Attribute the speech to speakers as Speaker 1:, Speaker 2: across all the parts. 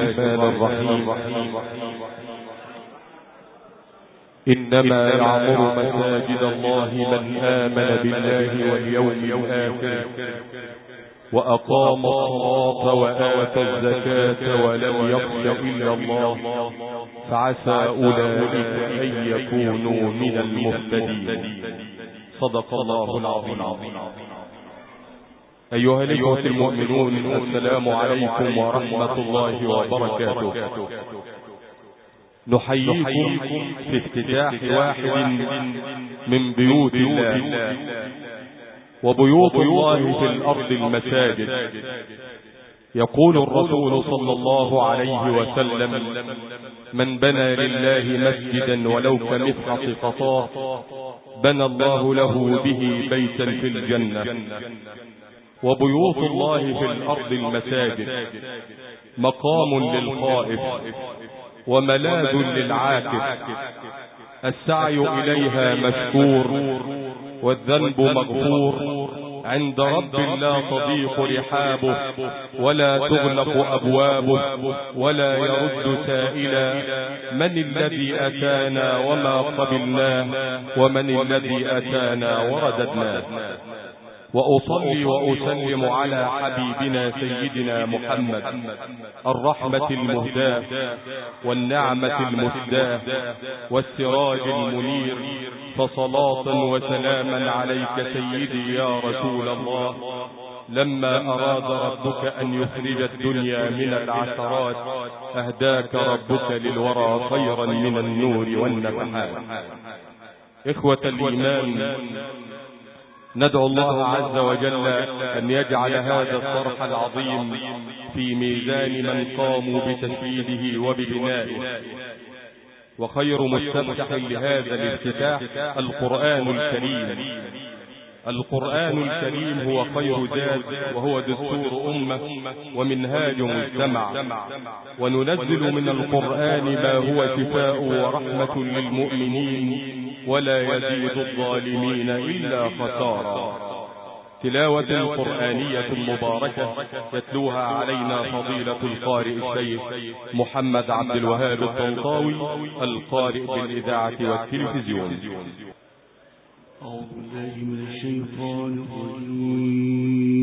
Speaker 1: الرحمن الرحيم. إنما يعمر مساجد الله من آمن بالله واليوم الآخر وأقام الصلاة وآتى الزكاة ولم يخش إلا الله فعسى أولئك أن يكونوا من المهتدين. صدق الله العظيم. أيها الإخوة المؤمنون، السلام عليكم ورحمة الله وبركاته. نحييكم في افتتاح واحد من بيوت الله، وبيوت الله في الأرض المساجد. يقول الرسول صلى الله عليه وسلم: من بنى لله مسجدا ولو كمفحص قطاه بنى الله له به بيتا في الجنة. وبيوت الله في الأرض المساجد مقام للخائف وملاذ للعاكف. السعي إليها مشكور والذنب مغفور. عند رب لا تضيق رحابه ولا تغلق أبوابه ولا يرد سائلا. من الذي أتانا وما قبلناه ومن الذي أتانا ورددناه. وأصلي وأسلم على حبيبنا سيدنا محمد الرحمة المهداة والنعمة المسداة والسراج المنير. فصلاة وسلاما عليك سيدي يا رسول الله. لما أراد ربك أن يخرج الدنيا من العثرات أهداك ربك للورى خيرا من النور والنفحات. إخوة الإيمان، ندعو الله عز وجل أن يجعل هذا الصرح العظيم في ميزان من قاموا بتشييده وببنائه. وخير مستفتح لهذا الافتتاح القرآن الكريم. القرآن الكريم هو خير زاد وهو دستور أمة ومنهاج مجتمع. وننزل من القرآن ما هو شفاء ورحمة للمؤمنين ولا يزيد الظالمين إلا خسارا. تلاوة قرآنية مباركة يتلوها علينا فضيلة القارئ الشيخ محمد عبد الوهاب الطنطاوي القارئ بالإذاعة والتلفزيون.
Speaker 2: أعوذ بالله من الشيطان الرجيم.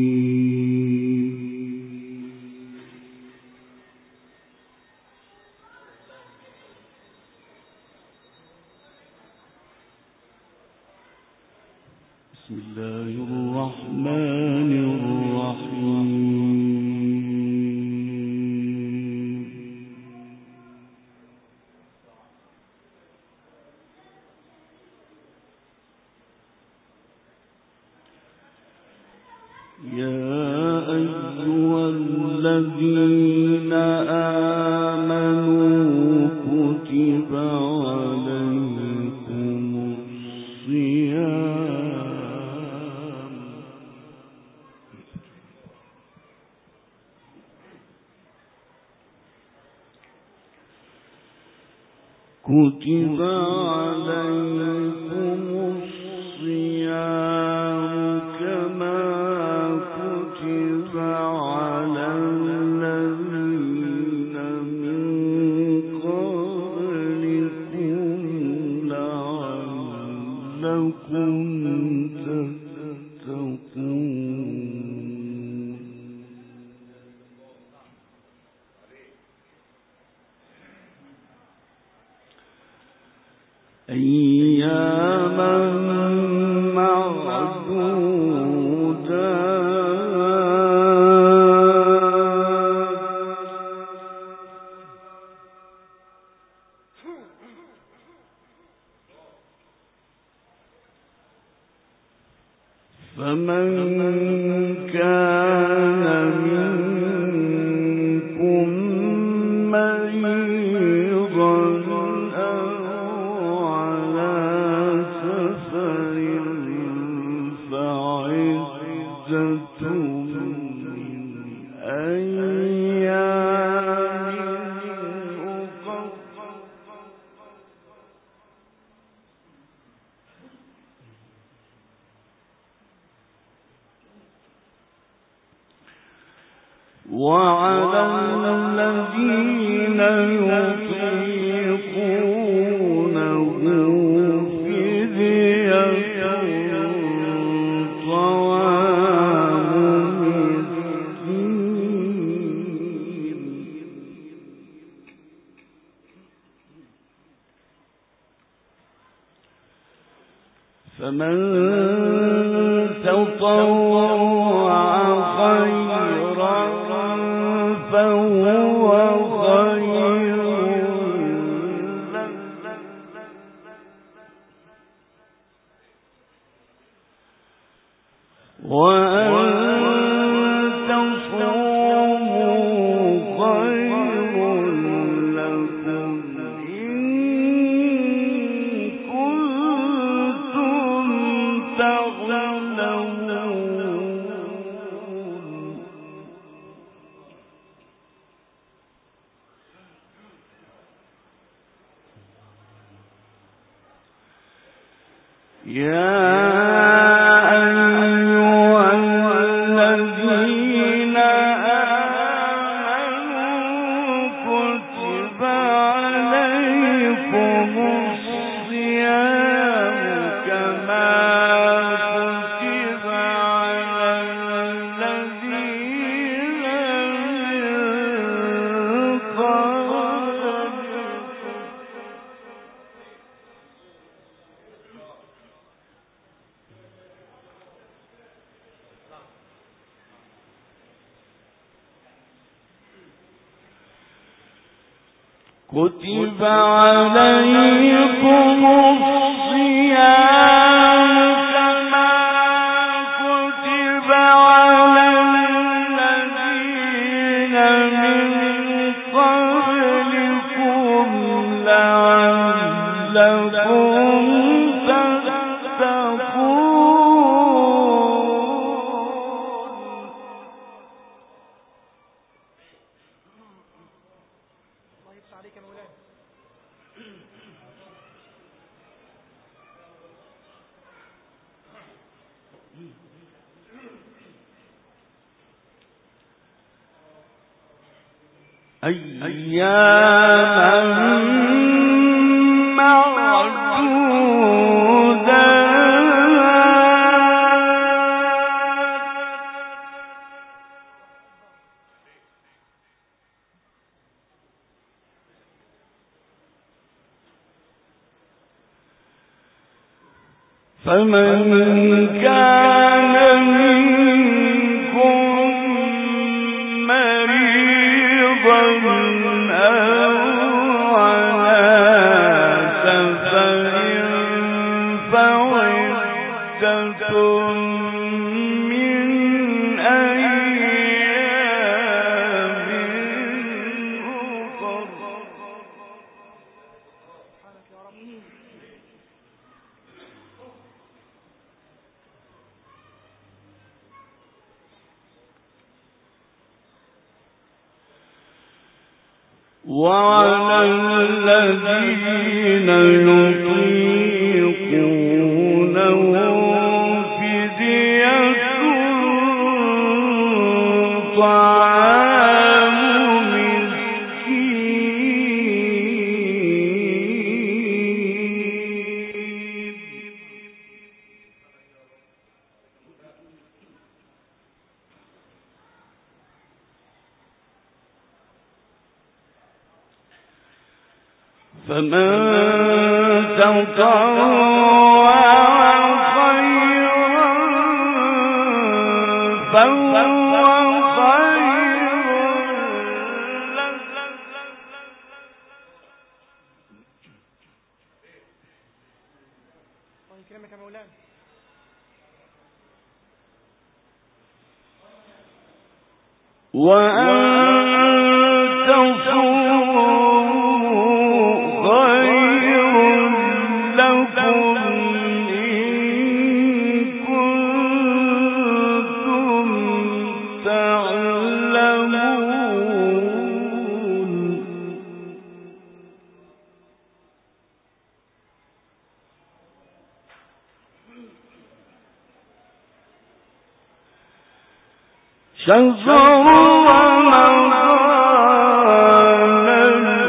Speaker 2: بسم الله الرحمن الرحيم. يا أيها الذين آمنوا كتب عليكم الصيام كتب عليكم الصيام كما كتب على الذين من قبلكم لعلكم تتقون. أياما فمن كان منكم مريضا أو على سفر فعدة من أيام أخر. وعلى الذين كتب عليكم الصيام كما كتب على الذين من قبلكم لعلكم أياما فمن كان منكم مريضا أو على سفر فعدة من أيام أخر وعلى الذين يطيقونه فدية طعام مسكين فمن تطوع خيرا فهو خير له
Speaker 3: الله يكرمك يا مولانا.
Speaker 2: وأن تصوموا خير لكم إن كنتم تعلمون شهر رمضان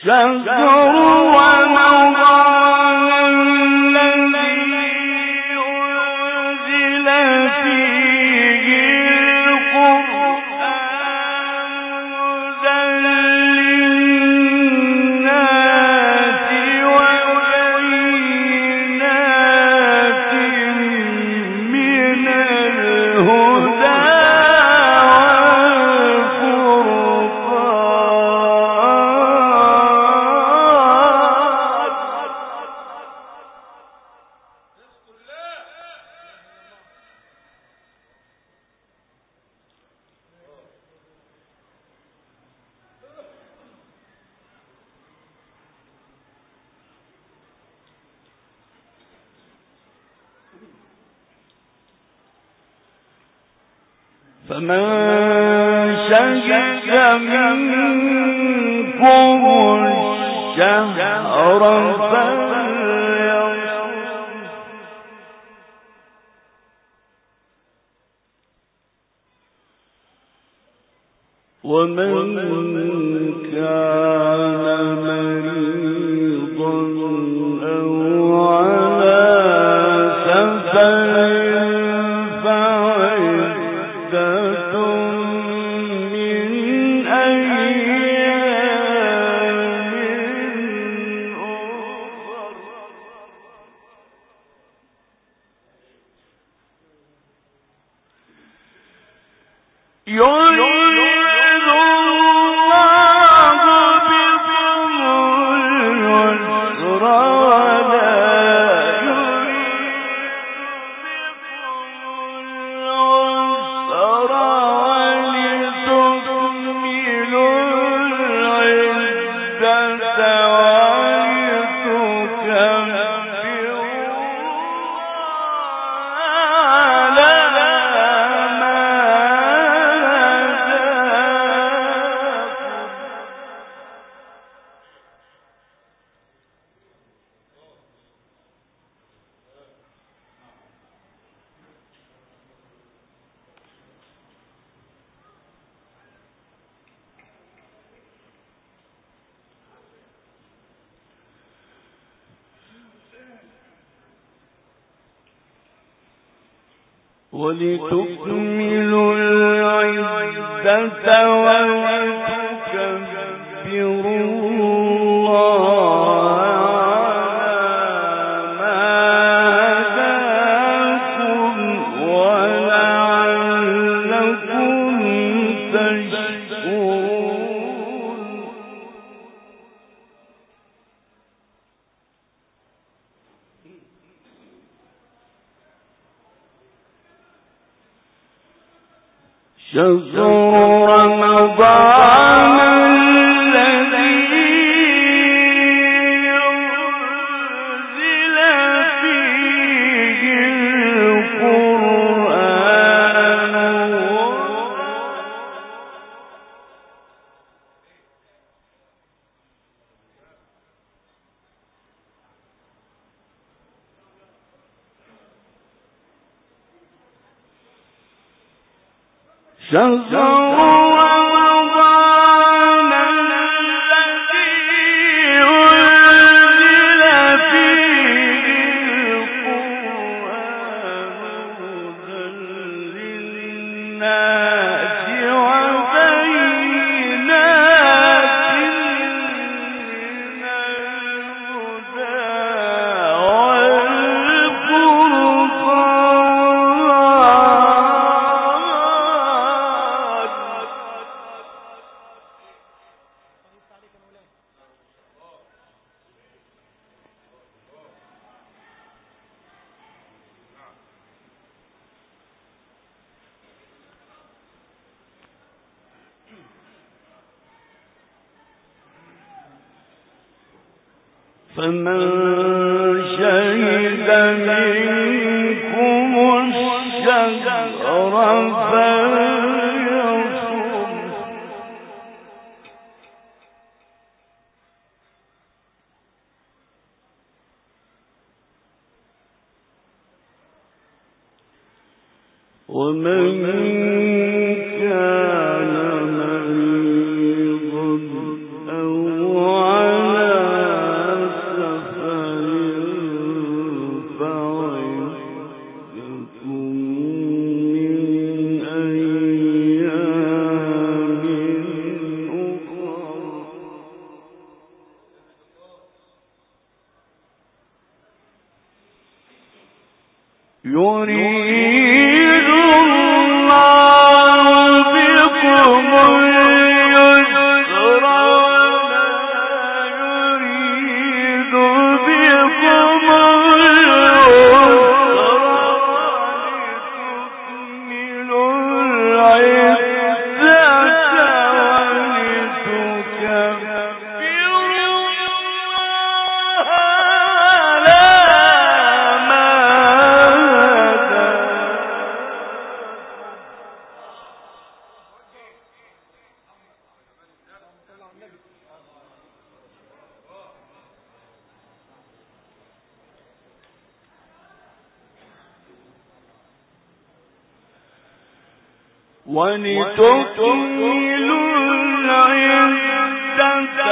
Speaker 2: فمن شهد منكم الشهر فليصم ومن كان مريضا أو على سفر ولتكملوا العدة ولتكبروا الله على ما هداكم ولعلكم تشكرون. شهر رمضان الذي أنزل فيه القرآن شهر رمضان الذي أنزل فيه القرآن هدى للناس وبينات من الهدى فمن شهد منكم الشهر فليصم ومن كان مريضا أو على ولتكملوا العدة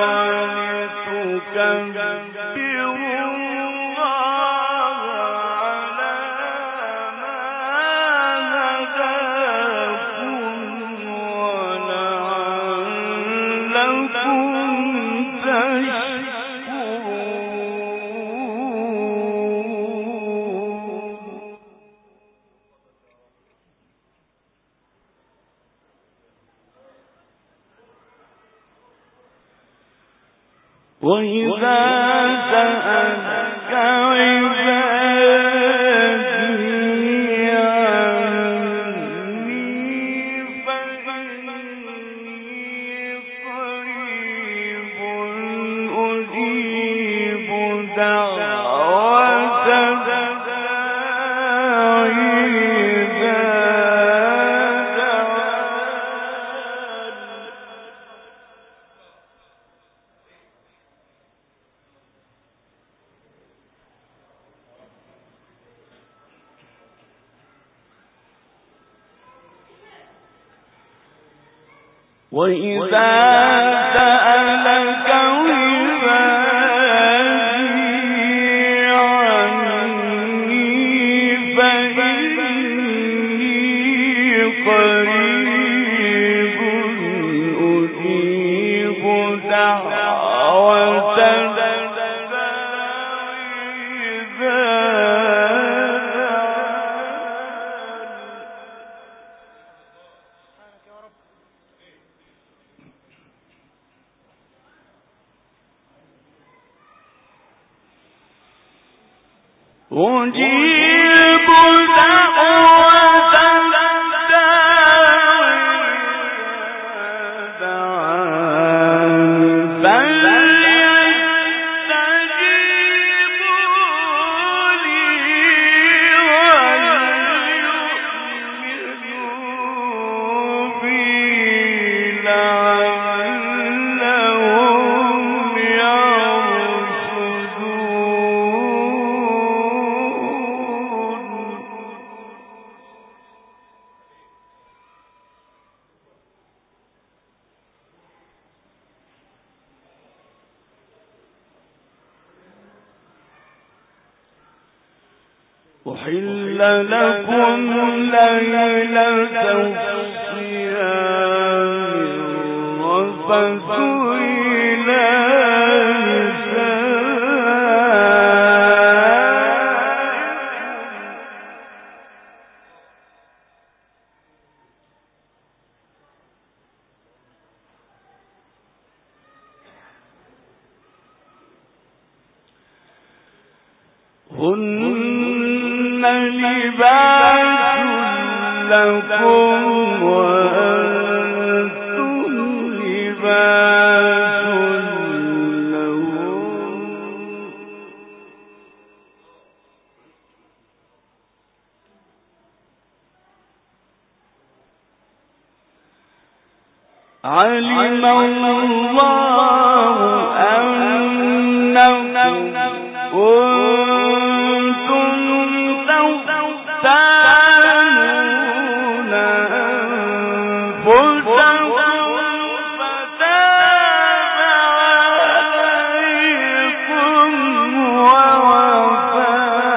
Speaker 2: ولتكبروا الله على ما هداكم ولعلكم وإذا سألك عبادي عني فإني قريب أجيب دعوة الداعي إذا وإذا سألك عبادي عني فإني قريب أجيب دعوة أجيب دعوة الداعي دعاني فليستجيبوا لي وليؤمنوا بي لعلهم أحل لكم ليلة الصيام الرفث إلى هن لباس لكم وأنتم لباس لهم علم الله أنكم كنتم تختانون أنفسكم فتاب عليكم وعفى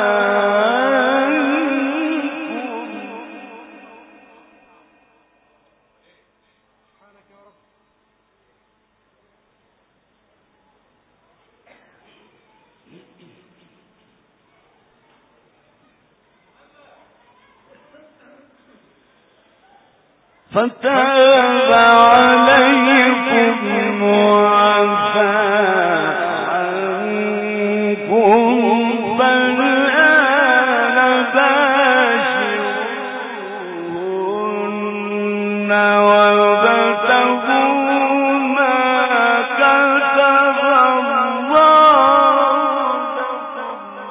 Speaker 2: فتاب عليكم وعفى عنكم فالآن باشروهن وابتغوا ما كتب الله لكم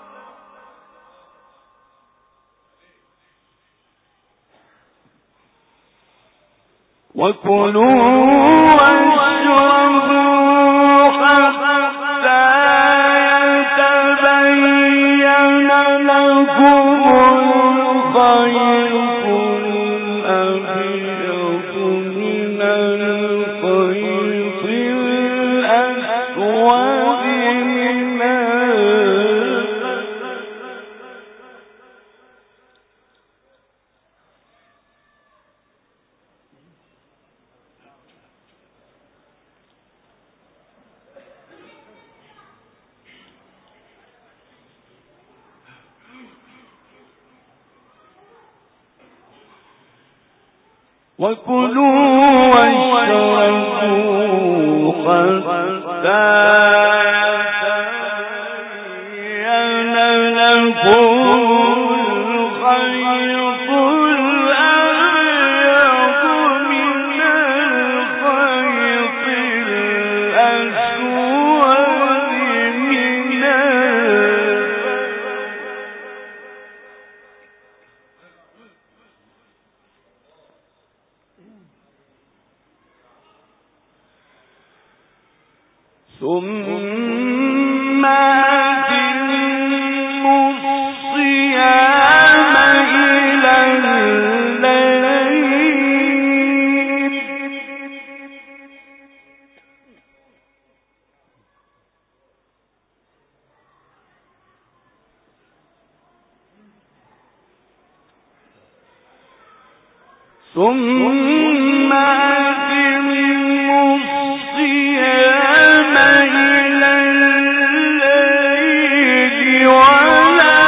Speaker 2: وكلوا واشربوا حتى يتبين لكم الخيط الأبيض وكلوا واشربوا حتى يتبين لكم الخيط الأبيض من الخيط الأسود من ثم أتموا الصيام إلى الليل ثم أتموا الصيام إلى الليل ولا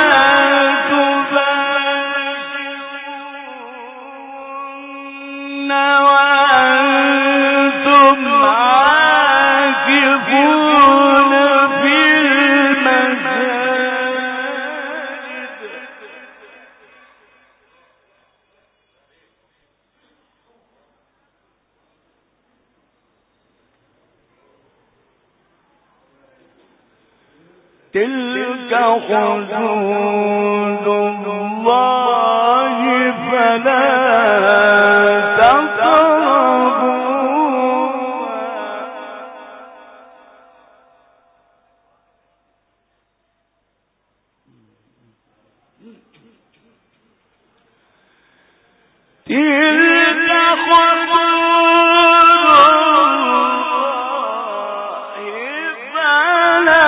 Speaker 2: تباشرون وأنتم عاكفون في المساجد تلك حدود الله فلا تقربوها تلك حدود الله فلا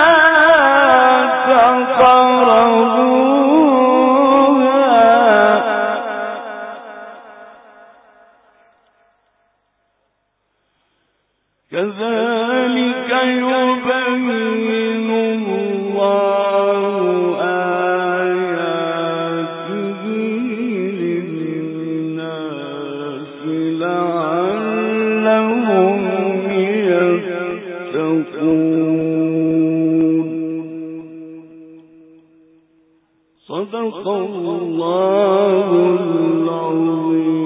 Speaker 2: كذلك يبين الله آياته للناس لعلهم يتقون صدق الله العظيم.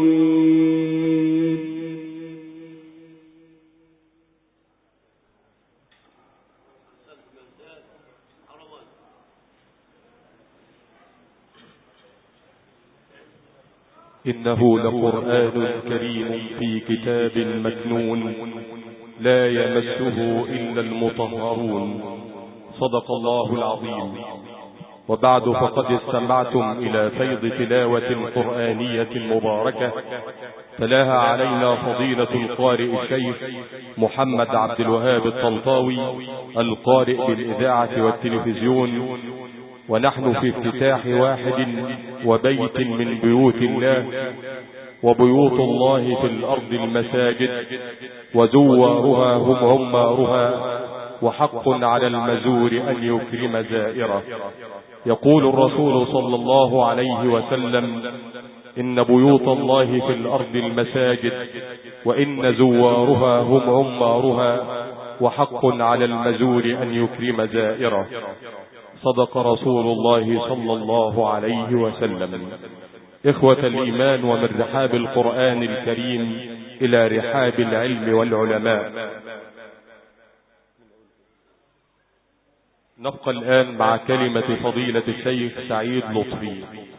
Speaker 1: إنه لقرآن كريم في كتاب مكنون لا يمسه إلا المطهرون. صدق الله العظيم. وبعد فقد استمعتم إلى فيض تلاوة قرآنية مباركة تلاها علينا فضيلة القارئ الشيخ محمد عبد الوهاب الطنطاوي القارئ بالإذاعة والتلفزيون، ونحن في افتتاح واحد وبيت من بيوت الله، وبيوت الله في الأرض المساجد، وزوارها هم عمارها، وحق على المزور أن يكرم زائره. يقول الرسول صلى الله عليه وسلم: إن بيوت الله في الأرض المساجد، وإن زوارها هم عمارها، وحق على المزور أن يكرم زائره. صدق رسول الله صلى الله عليه وسلم. إخوة الإيمان، ومن رحاب القرآن الكريم إلى رحاب العلم والعلماء، نبقى الآن مع كلمة فضيلة الشيخ سعيد لطفي.